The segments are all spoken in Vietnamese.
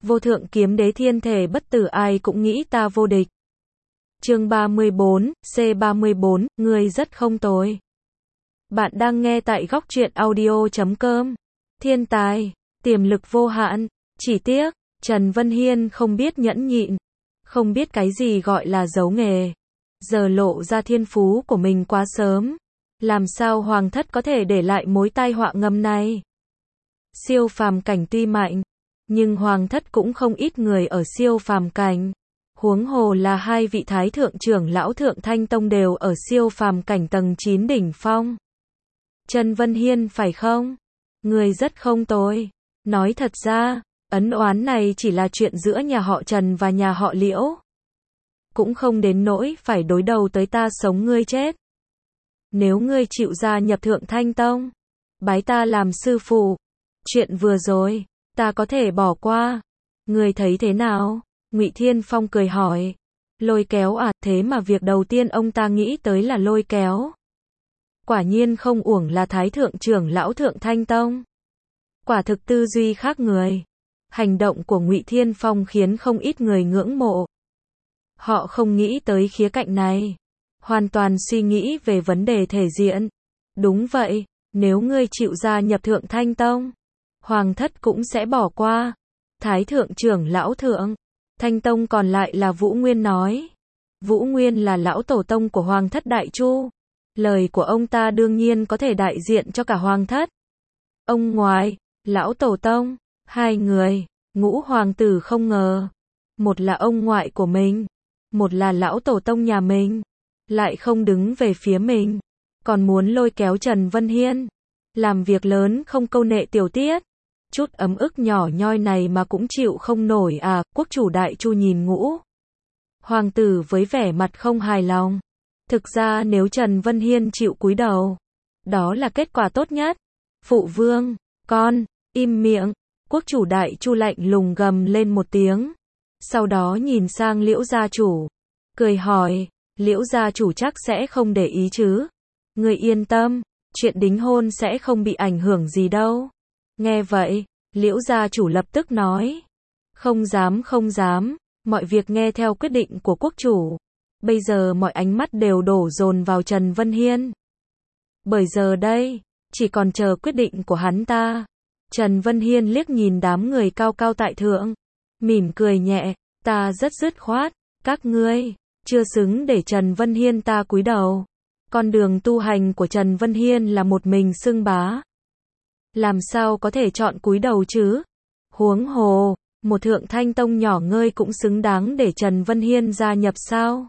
Vô thượng kiếm đế thiên thể bất tử, ai cũng nghĩ ta vô địch. Chương 34, C34, ngươi rất không tồi. Bạn đang nghe tại góc truyện audio.com. Thiên tài, tiềm lực vô hạn, chỉ tiếc, Trần Vân Hiên không biết nhẫn nhịn, không biết cái gì gọi là giấu nghề. Giờ lộ ra thiên phú của mình quá sớm. Làm sao hoàng thất có thể để lại mối tai họa ngầm này? Siêu phàm cảnh tuy mạnh, nhưng hoàng thất cũng không ít người ở siêu phàm cảnh. Huống hồ là hai vị thái thượng trưởng lão Thượng Thanh Tông đều ở siêu phàm cảnh tầng 9 đỉnh phong. Trần Vân Hiên phải không? Người rất không tồi. Nói thật ra, ấn oán này chỉ là chuyện giữa nhà họ Trần và nhà họ Liễu. Cũng không đến nỗi phải đối đầu tới ta sống ngươi chết. Nếu ngươi chịu gia nhập Thượng Thanh Tông, bái ta làm sư phụ, chuyện vừa rồi, ta có thể bỏ qua. Ngươi thấy thế nào? Ngụy Thiên Phong cười hỏi. Lôi kéo à, thế mà việc đầu tiên ông ta nghĩ tới là lôi kéo. Quả nhiên không uổng là thái thượng trưởng lão Thượng Thanh Tông. Quả thực tư duy khác người. Hành động của Ngụy Thiên Phong khiến không ít người ngưỡng mộ. Họ không nghĩ tới khía cạnh này, hoàn toàn suy nghĩ về vấn đề thể diện. Đúng vậy, nếu ngươi chịu gia nhập Thượng Thanh Tông, hoàng thất cũng sẽ bỏ qua. Thái thượng trưởng lão Thượng Thanh Tông còn lại là Vũ Nguyên nói. Vũ Nguyên là lão tổ tông của hoàng thất Đại Chu. Lời của ông ta đương nhiên có thể đại diện cho cả hoàng thất. Ông ngoại, lão tổ tông, hai người, Ngũ hoàng tử không ngờ. Một là ông ngoại của mình, một là lão tổ tông nhà mình, lại không đứng về phía mình, còn muốn lôi kéo Trần Vân Hiên. Làm việc lớn không câu nệ tiểu tiết. Chút ấm ức nhỏ nhoi này mà cũng chịu không nổi à? Quốc chủ Đại Chu nhìn Ngũ hoàng tử với vẻ mặt không hài lòng. Thực ra nếu Trần Vân Hiên chịu cúi đầu, đó là kết quả tốt nhất. Phụ vương, con, im miệng. Quốc chủ Đại Chu lạnh lùng gầm lên một tiếng. Sau đó nhìn sang Liễu gia chủ, cười hỏi, Liễu gia chủ chắc sẽ không để ý chứ? Người yên tâm, chuyện đính hôn sẽ không bị ảnh hưởng gì đâu. Nghe vậy, Liễu gia chủ lập tức nói, không dám không dám, mọi việc nghe theo quyết định của quốc chủ. Bây giờ mọi ánh mắt đều đổ dồn vào Trần Vân Hiên. Bởi giờ đây, chỉ còn chờ quyết định của hắn ta. Trần Vân Hiên liếc nhìn đám người cao cao tại thượng, mỉm cười nhẹ, ta rất dứt khoát, các ngươi chưa xứng để Trần Vân Hiên ta cúi đầu. Con đường tu hành của Trần Vân Hiên là một mình xưng bá. Làm sao có thể chọn cúi đầu chứ? Huống hồ, một Thượng Thanh Tông nhỏ ngơi cũng xứng đáng để Trần Vân Hiên gia nhập sao?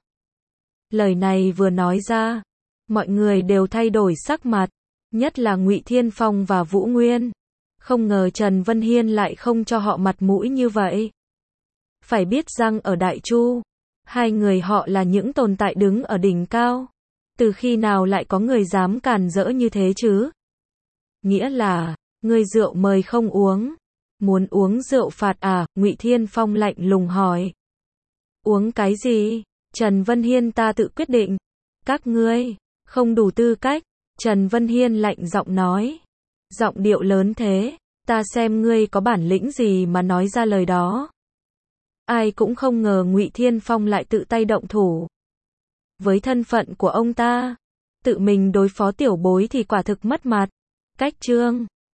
Lời này vừa nói ra, mọi người đều thay đổi sắc mặt, nhất là Ngụy Thiên Phong và Vũ Nguyên. Không ngờ Trần Vân Hiên lại không cho họ mặt mũi như vậy. Phải biết rằng ở Đại Chu, hai người họ là những tồn tại đứng ở đỉnh cao. Từ khi nào lại có người dám càn rỡ như thế chứ? Nghĩa là, người rượu mời không uống. Muốn uống rượu phạt à? Ngụy Thiên Phong lạnh lùng hỏi. Uống cái gì? Trần Vân Hiên ta tự quyết định. Các ngươi không đủ tư cách. Trần Vân Hiên lạnh giọng nói. Giọng điệu lớn thế, ta xem ngươi có bản lĩnh gì mà nói ra lời đó. Ai cũng không ngờ Ngụy Thiên Phong lại tự tay động thủ. Với thân phận của ông ta, tự mình đối phó tiểu bối thì quả thực mất mặt. Cách chương